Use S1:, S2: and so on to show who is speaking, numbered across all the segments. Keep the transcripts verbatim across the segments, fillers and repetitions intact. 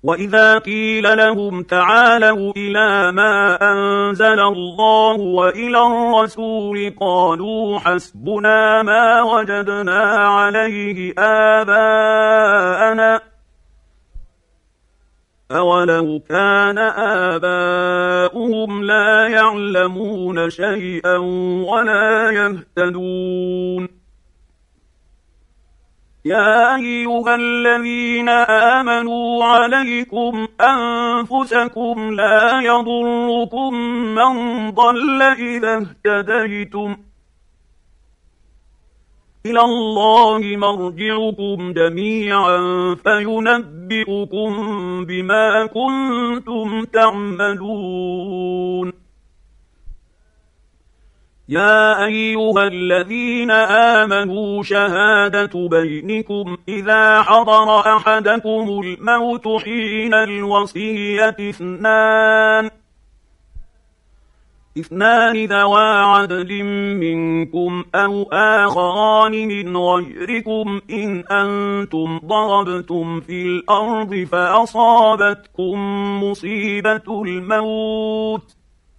S1: وإذا قيل لهم تعالوا إلى ما أنزل الله وإلى الرسول قالوا حسبنا ما وجدنا عليه آباءنا أولو كان آباؤهم لا يعلمون شيئا ولا يهتدون. يا أيها الذين آمنوا عليكم أنفسكم لا يضركم من ضل إذا اهتديتم إلى الله مرجعكم جميعا فينبئكم بما كنتم تعملون. يا أيها الذين آمنوا شهادة بينكم إذا حضر أحدكم الموت حين الوصية اثنان اثنان ذوى عدل منكم أو آخران من غيركم إن أنتم ضربتم في الأرض فأصابتكم مصيبة الموت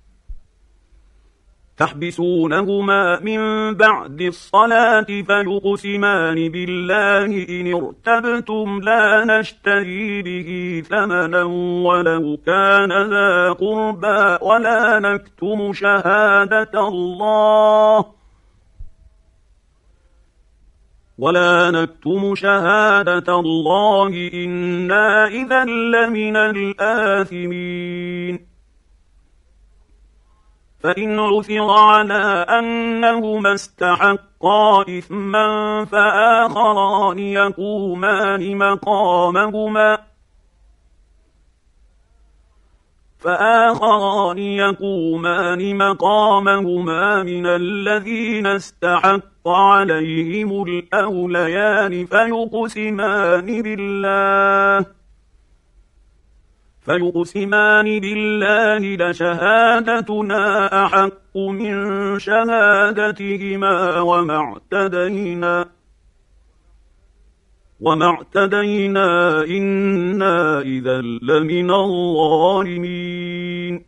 S1: تحبسونهما من بعد الصلاة فيقسمان بالله إن ارتبتم لا نشتري به ثمنا ولو كان ذا قربى ولا نكتم شهادة الله ولا نكتم شهادة الله إنا إذا لمن الآثمين. فإن عثر على أنهما استحقا إثما فآخران يقومان مقامهما فآخران يقومان مقامهما من الذين استحق عليهم الأوليان فيقسمان بالله فيقسمان بالله لشهادتنا أحق من شهادتهما وما اعتدينا وما اعتدينا إنا إذا لمن الظالمين.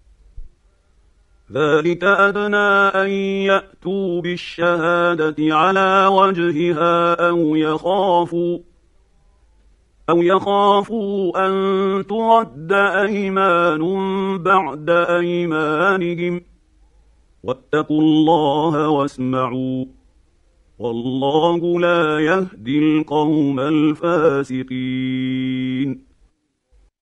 S1: ذلك أدنى أن يأتوا بالشهادة على وجهها أو يخافوا أو يخافوا أن ترد أيمان بعد أيمانهم واتقوا الله واسمعوا والله لا يهدي القوم الفاسقين.